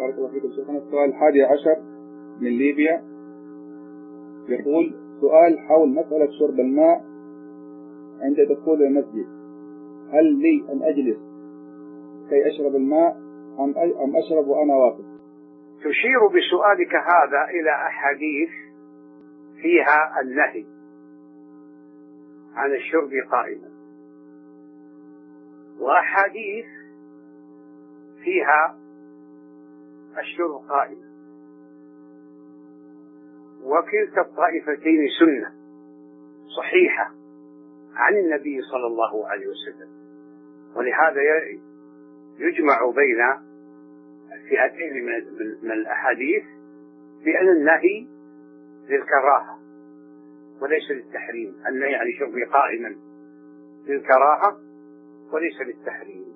بارك الله فيكم شيخنا. السؤال 11 من ليبيا يقول: سؤال حول مسألة شرب الماء عند دخول المسجد، هل لي أن أجلس كي أشرب الماء أم أشرب وأنا واقف؟ تشير بسؤالك هذا إلى أحاديث فيها النهي عن الشرب قائما، وأحاديث فيها الشرب قائما، وكلتا الطائفتين سنة صحيحة عن النبي صلى الله عليه وسلم، ولهذا يجمع بين الفئتين من الأحاديث بأن النهي للكراهة وليس للتحريم. النهي عن الشرب قائما للكراهة وليس للتحريم.